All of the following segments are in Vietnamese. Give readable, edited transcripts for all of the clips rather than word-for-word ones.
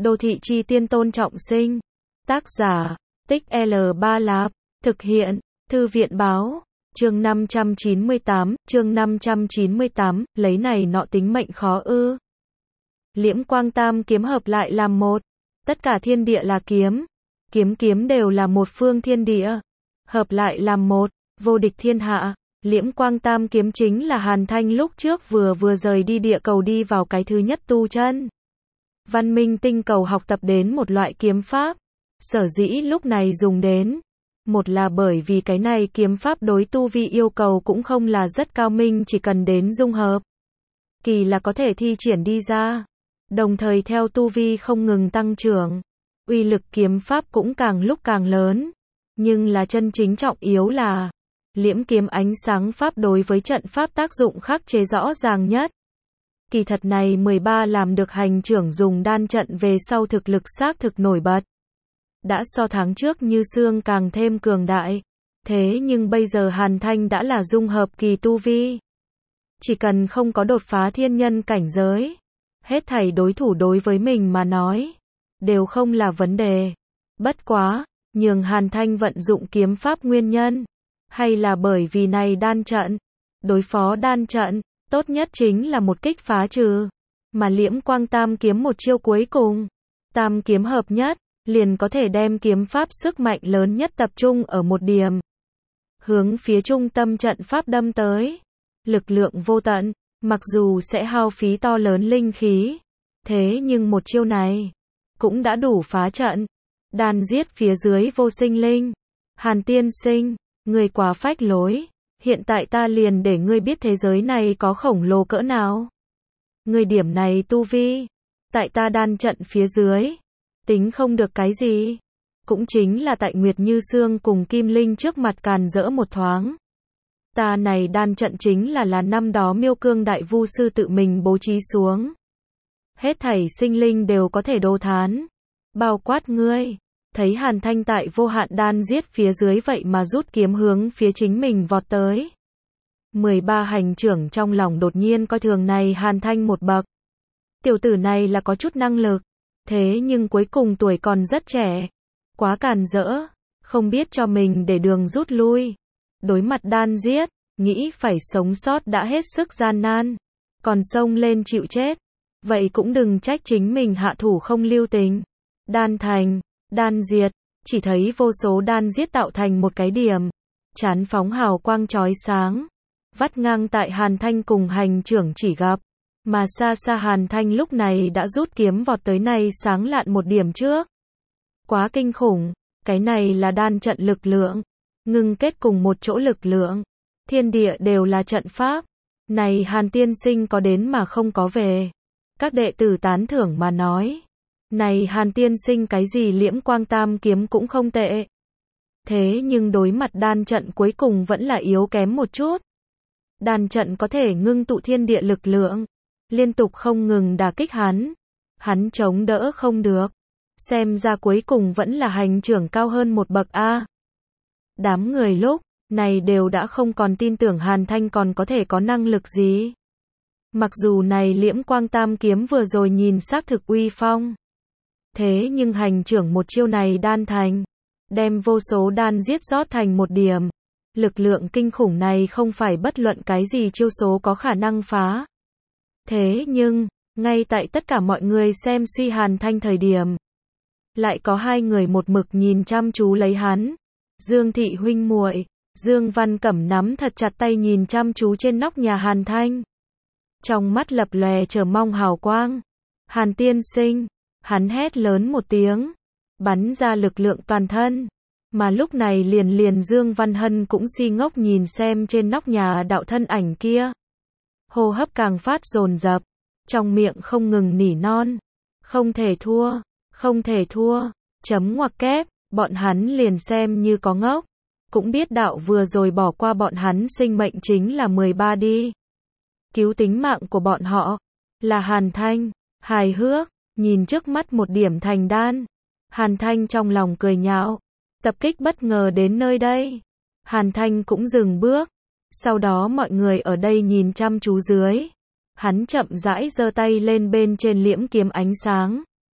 Đô thị chi tiên Tôn Trọng Sinh. Tác giả, Tích L3 Lạp. Thực hiện, Thư viện báo. Chương 598, lấy này nọ tính mệnh khó ư. Liễm quang tam kiếm hợp lại làm một. Tất cả thiên địa là kiếm. Kiếm đều là một phương thiên địa. Hợp lại làm một, vô địch thiên hạ. Liễm quang tam kiếm chính là Hàn Thanh lúc trước vừa rời đi địa cầu đi vào cái thứ nhất tu chân văn minh tinh cầu học tập đến một loại kiếm pháp. Sở dĩ lúc này dùng đến, một là bởi vì cái này kiếm pháp đối tu vi yêu cầu cũng không là rất cao minh, chỉ cần đến dung hợp kỳ là có thể thi triển đi ra. Đồng thời theo tu vi không ngừng tăng trưởng, uy lực kiếm pháp cũng càng lúc càng lớn. Nhưng là chân chính trọng yếu là liễm kiếm ánh sáng pháp đối với trận pháp tác dụng khắc chế rõ ràng nhất. Kỳ thật này 13 làm được hành trưởng dùng đan trận về sau thực lực xác thực nổi bật. Đã so tháng trước như xương càng thêm cường đại. Thế nhưng bây giờ Hàn Thanh đã là dung hợp kỳ tu vi. Chỉ cần không có đột phá thiên nhân cảnh giới, hết thảy đối thủ đối với mình mà nói đều không là vấn đề. Bất quá, nhường Hàn Thanh vận dụng kiếm pháp nguyên nhân, hay là bởi vì này đan trận. Đối phó đan trận, tốt nhất chính là một kích phá trừ. Mà liễm quang tam kiếm một chiêu cuối cùng, tam kiếm hợp nhất, liền có thể đem kiếm pháp sức mạnh lớn nhất tập trung ở một điểm. Hướng phía trung tâm trận pháp đâm tới. Lực lượng vô tận, mặc dù sẽ hao phí to lớn linh khí. Thế nhưng một chiêu này, cũng đã đủ phá trận. Đan giết phía dưới vô sinh linh. Hàn tiên sinh, ngươi quá phách lối. Hiện tại ta liền để ngươi biết thế giới này có khổng lồ cỡ nào. Ngươi điểm này tu vi, tại ta đan trận phía dưới, tính không được cái gì. Cũng chính là tại Nguyệt Như Sương cùng Kim Linh trước mặt càn rỡ một thoáng. Ta này đan trận chính là năm đó Miêu Cương Đại Vu Sư tự mình bố trí xuống. Hết thảy sinh linh đều có thể đô thán. Bao quát ngươi. Thấy Hàn Thanh tại vô hạn đan giết phía dưới vậy mà rút kiếm hướng phía chính mình vọt tới. 13 hành trưởng trong lòng đột nhiên coi thường này Hàn Thanh một bậc. Tiểu tử này là có chút năng lực. Thế nhưng cuối cùng tuổi còn rất trẻ. Quá càn rỡ. Không biết cho mình để đường rút lui. Đối mặt đan giết, nghĩ phải sống sót đã hết sức gian nan. Còn xông lên chịu chết. Vậy cũng đừng trách chính mình hạ thủ không lưu tình. Đan thành, đan diệt, chỉ thấy vô số đan giết tạo thành một cái điểm. Chán phóng hào quang chói sáng. Vắt ngang tại Hàn Thanh cùng hành trưởng chỉ gặp. Mà xa xa Hàn Thanh lúc này đã rút kiếm vọt tới này sáng lạn một điểm trước. Quá kinh khủng, cái này là đan trận lực lượng. Ngưng kết cùng một chỗ lực lượng. Thiên địa đều là trận pháp. Này Hàn tiên sinh có đến mà không có về. Các đệ tử tán thưởng mà nói. Này Hàn tiên sinh cái gì liễm quang tam kiếm cũng không tệ. Thế nhưng đối mặt đan trận cuối cùng vẫn là yếu kém một chút. Đan trận có thể ngưng tụ thiên địa lực lượng. Liên tục không ngừng đả kích hắn. Hắn chống đỡ không được. Xem ra cuối cùng vẫn là hành trưởng cao hơn một bậc A. Đám người lúc này đều đã không còn tin tưởng Hàn Thanh còn có thể có năng lực gì. Mặc dù này liễm quang tam kiếm vừa rồi nhìn xác thực uy phong. Thế nhưng hành trưởng một chiêu này đan thành. Đem vô số đan giết rót thành một điểm. Lực lượng kinh khủng này không phải bất luận cái gì chiêu số có khả năng phá. Thế nhưng, ngay tại tất cả mọi người xem suy Hàn Thanh thời điểm. Lại có hai người một mực nhìn chăm chú lấy hắn. Dương Thị huynh muội, Dương Văn Cẩm nắm thật chặt tay nhìn chăm chú trên nóc nhà Hàn Thanh. Trong mắt lập lòe chờ mong hào quang. Hàn tiên sinh, hắn hét lớn một tiếng, bắn ra lực lượng toàn thân. Mà lúc này liền Dương Văn Hân cũng si ngốc nhìn xem trên nóc nhà đạo thân ảnh kia. Hô hấp càng phát dồn dập, trong miệng không ngừng nỉ non. Không thể thua, không thể thua, chấm ngoặc kép, bọn hắn liền xem như có ngốc. Cũng biết đạo vừa rồi bỏ qua bọn hắn sinh mệnh chính là 13 đi. Cứu tính mạng của bọn họ, là Hàn Thanh, hài hước, nhìn trước mắt một điểm thành đan. Hàn Thanh trong lòng cười nhạo, tập kích bất ngờ đến nơi đây. Hàn Thanh cũng dừng bước, sau đó mọi người ở đây nhìn chăm chú dưới. Hắn chậm rãi giơ tay lên bên trên liễm kiếm ánh sáng.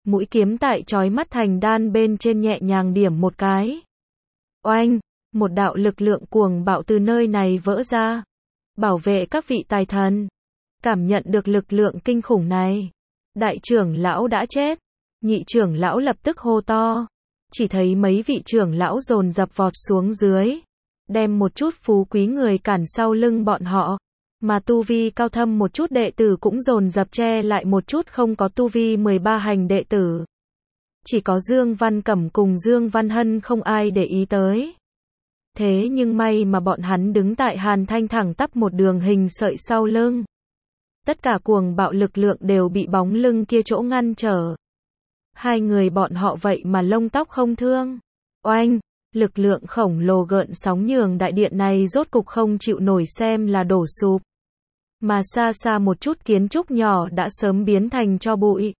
Mũi kiếm tại chói mắt thành đan bên trên nhẹ nhàng điểm một cái. Oanh, một đạo lực lượng cuồng bạo từ nơi này vỡ ra. Bảo vệ các vị tài thần. Cảm nhận được lực lượng kinh khủng này. Đại trưởng lão đã chết. Nhị trưởng lão lập tức hô to. Chỉ thấy mấy vị trưởng lão dồn dập vọt xuống dưới. Đem một chút phú quý người cản sau lưng bọn họ. Mà tu vi cao thâm một chút đệ tử cũng dồn dập che lại một chút không có tu vi 13 hành đệ tử. Chỉ có Dương Văn Cẩm cùng Dương Văn Hân không ai để ý tới. Thế nhưng may mà bọn hắn đứng tại Hàn Thanh thẳng tắp một đường hình sợi sau lưng. Tất cả cuồng bạo lực lượng đều bị bóng lưng kia chỗ ngăn trở. Hai người bọn họ vậy mà lông tóc không thương. Oanh, lực lượng khổng lồ gợn sóng nhường đại điện này rốt cục không chịu nổi xem là đổ sụp. Mà xa xa một chút kiến trúc nhỏ đã sớm biến thành tro bụi.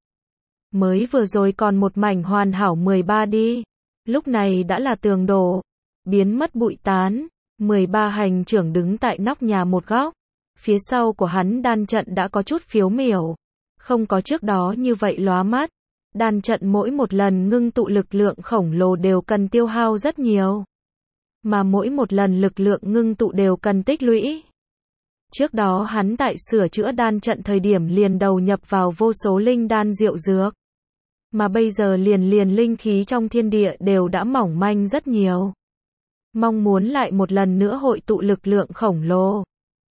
Mới vừa rồi còn một mảnh hoàn hảo 13 đi. Lúc này đã là tường đổ. Biến mất bụi tán. 13 hành trưởng đứng tại nóc nhà một góc. Phía sau của hắn đan trận đã có chút phiếu miểu. Không có trước đó như vậy lóa mắt. Đan trận mỗi một lần ngưng tụ lực lượng khổng lồ đều cần tiêu hao rất nhiều. Mà mỗi một lần lực lượng ngưng tụ đều cần tích lũy. Trước đó hắn tại sửa chữa đan trận thời điểm liền đầu nhập vào vô số linh đan diệu dược. Mà bây giờ liền linh khí trong thiên địa đều đã mỏng manh rất nhiều. Mong muốn lại một lần nữa hội tụ lực lượng khổng lồ.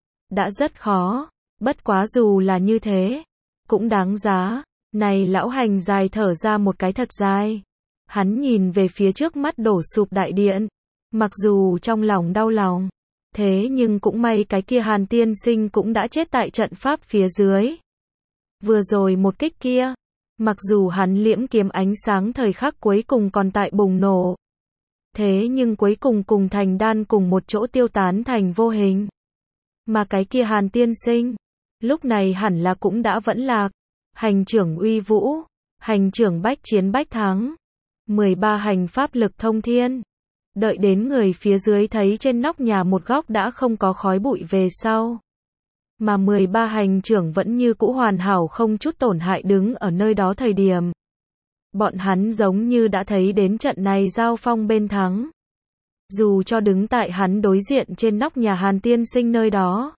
Đã rất khó, bất quá dù là như thế, cũng đáng giá. Này lão hành dài thở ra một cái thật dài. Hắn nhìn về phía trước mắt đổ sụp đại điện. Mặc dù trong lòng đau lòng. Thế nhưng cũng may cái kia Hàn tiên sinh cũng đã chết tại trận pháp phía dưới. Vừa rồi một kích kia. Mặc dù hắn liễm kiếm ánh sáng thời khắc cuối cùng còn tại bùng nổ. Thế nhưng cuối cùng cùng thành đan cùng một chỗ tiêu tán thành vô hình. Mà cái kia Hàn tiên sinh. Lúc này hẳn là cũng đã vẫn lạc. Hành trưởng uy vũ. Hành trưởng bách chiến bách thắng. 13 hành pháp lực thông thiên. Đợi đến người phía dưới thấy trên nóc nhà một góc đã không có khói bụi về sau. Mà 13 hành trưởng vẫn như cũ hoàn hảo không chút tổn hại đứng ở nơi đó thời điểm. Bọn hắn giống như đã thấy đến trận này giao phong bên thắng. Dù cho đứng tại hắn đối diện trên nóc nhà Hàn tiên sinh nơi đó.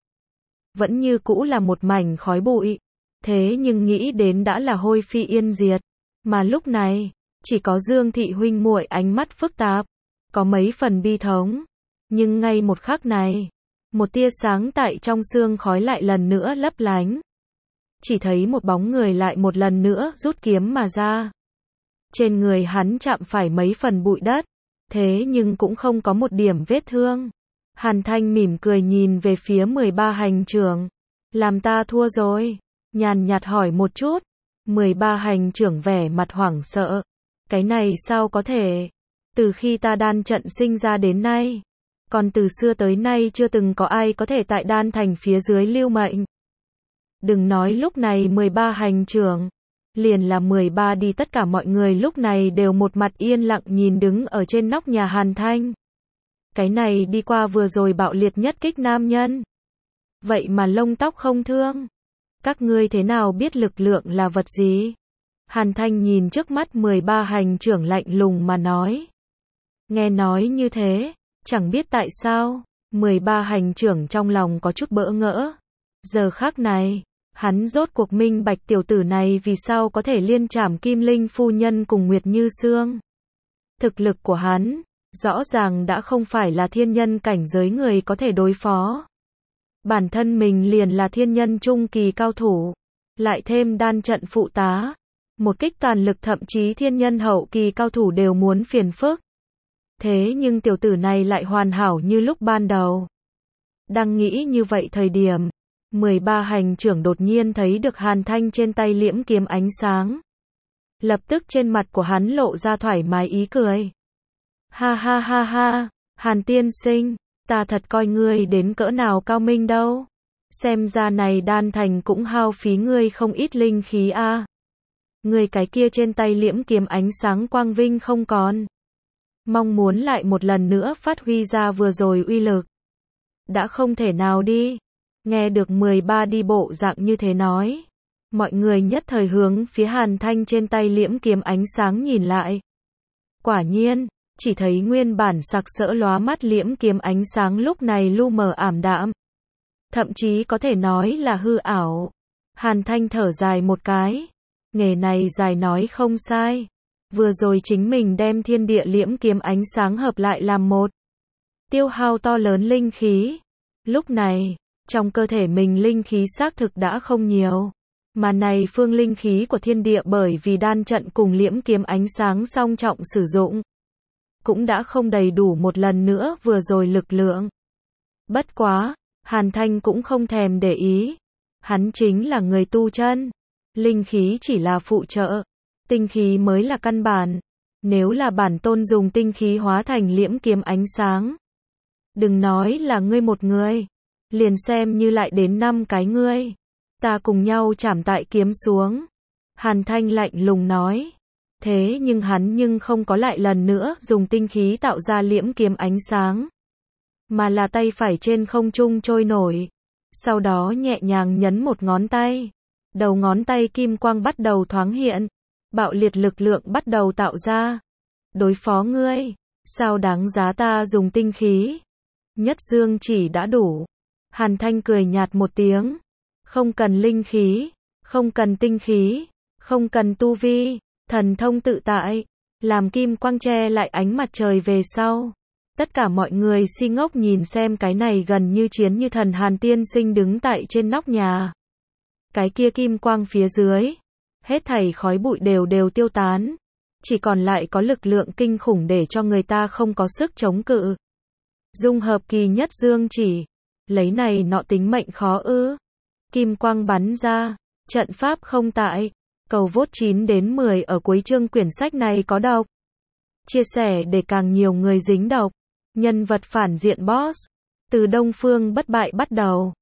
Vẫn như cũ là một mảnh khói bụi. Thế nhưng nghĩ đến đã là hôi phi yên diệt. Mà lúc này, chỉ có Dương thị huynh muội ánh mắt phức tạp. Có mấy phần bi thống. Nhưng ngay một khắc này, một tia sáng tại trong sương khói lại lần nữa lấp lánh. Chỉ thấy một bóng người lại một lần nữa rút kiếm mà ra. Trên người hắn chạm phải mấy phần bụi đất. Thế nhưng cũng không có một điểm vết thương. Hàn Thanh mỉm cười nhìn về phía 13 hành trưởng. Làm ta thua rồi. Nhàn nhạt hỏi một chút. 13 hành trưởng vẻ mặt hoảng sợ. Cái này sao có thể? Từ khi ta đan trận sinh ra đến nay. Còn từ xưa tới nay chưa từng có ai có thể tại đan thành phía dưới lưu mệnh. Đừng nói lúc này 13 hành trưởng. Liền là 13 đi tất cả mọi người lúc này đều một mặt yên lặng nhìn đứng ở trên nóc nhà Hàn Thanh. Cái này đi qua vừa rồi bạo liệt nhất kích nam nhân. Vậy mà lông tóc không thương. Các ngươi thế nào biết lực lượng là vật gì? Hàn Thanh nhìn trước mắt 13 hành trưởng lạnh lùng mà nói. Nghe nói như thế, chẳng biết tại sao, 13 hành trưởng trong lòng có chút bỡ ngỡ. Giờ khắc này, hắn rốt cuộc minh bạch tiểu tử này vì sao có thể liên trảm Kim Linh phu nhân cùng Nguyệt Như Sương. Thực lực của hắn, rõ ràng đã không phải là thiên nhân cảnh giới người có thể đối phó. Bản thân mình liền là thiên nhân trung kỳ cao thủ, lại thêm đan trận phụ tá. Một kích toàn lực thậm chí thiên nhân hậu kỳ cao thủ đều muốn phiền phức. Thế nhưng tiểu tử này lại hoàn hảo như lúc ban đầu. Đang nghĩ như vậy thời điểm, 13 hành trưởng đột nhiên thấy được Hàn Thanh trên tay liễm kiếm ánh sáng. Lập tức trên mặt của hắn lộ ra thoải mái ý cười. Ha ha ha ha, Hàn tiên sinh, ta thật coi ngươi đến cỡ nào cao minh đâu. Xem ra này đan thành cũng hao phí ngươi không ít linh khí a. Ngươi cái kia trên tay liễm kiếm ánh sáng quang vinh không còn. Mong muốn lại một lần nữa phát huy ra vừa rồi uy lực. Đã không thể nào đi. Nghe được 13 đi bộ dạng như thế nói. Mọi người nhất thời hướng phía Hàn Thanh trên tay liễm kiếm ánh sáng nhìn lại. Quả nhiên, chỉ thấy nguyên bản sặc sỡ lóa mắt liễm kiếm ánh sáng lúc này lu mờ ảm đạm. Thậm chí có thể nói là hư ảo. Hàn Thanh thở dài một cái. Nghề này dài nói không sai. Vừa rồi chính mình đem thiên địa liễm kiếm ánh sáng hợp lại làm một. Tiêu hao to lớn linh khí. Lúc này, trong cơ thể mình linh khí xác thực đã không nhiều. Mà này phương linh khí của thiên địa bởi vì đan trận cùng liễm kiếm ánh sáng song trọng sử dụng. Cũng đã không đầy đủ một lần nữa vừa rồi lực lượng. Bất quá, Hàn Thanh cũng không thèm để ý. Hắn chính là người tu chân. Linh khí chỉ là phụ trợ. Tinh khí mới là căn bản. Nếu là bản tôn dùng tinh khí hóa thành liễm kiếm ánh sáng. Đừng nói là ngươi một người. Liền xem như lại đến 5 cái ngươi. Ta cùng nhau chảm tại kiếm xuống. Hàn Thanh lạnh lùng nói. Thế nhưng hắn nhưng không có lại lần nữa dùng tinh khí tạo ra liễm kiếm ánh sáng. Mà là tay phải trên không trung trôi nổi. Sau đó nhẹ nhàng nhấn một ngón tay. Đầu ngón tay kim quang bắt đầu thoáng hiện. Bạo liệt lực lượng bắt đầu tạo ra. Đối phó ngươi. Sao đáng giá ta dùng tinh khí? Nhất dương chỉ đã đủ. Hàn Thanh cười nhạt một tiếng. Không cần linh khí. Không cần tinh khí. Không cần tu vi. Thần thông tự tại. Làm kim quang che lại ánh mặt trời về sau. Tất cả mọi người si ngốc nhìn xem cái này gần như chiến như thần Hàn tiên sinh đứng tại trên nóc nhà. Cái kia kim quang phía dưới. Hết thảy khói bụi đều tiêu tán. Chỉ còn lại có lực lượng kinh khủng để cho người ta không có sức chống cự. Dung hợp kỳ nhất dương chỉ. Lấy này nọ tính mệnh khó ư. Kim quang bắn ra. Trận pháp không tại. Cầu vote 9 đến 10 ở cuối chương quyển sách này có đọc. Chia sẻ để càng nhiều người dính đọc. Nhân vật phản diện boss. Từ Đông Phương bất bại bắt đầu.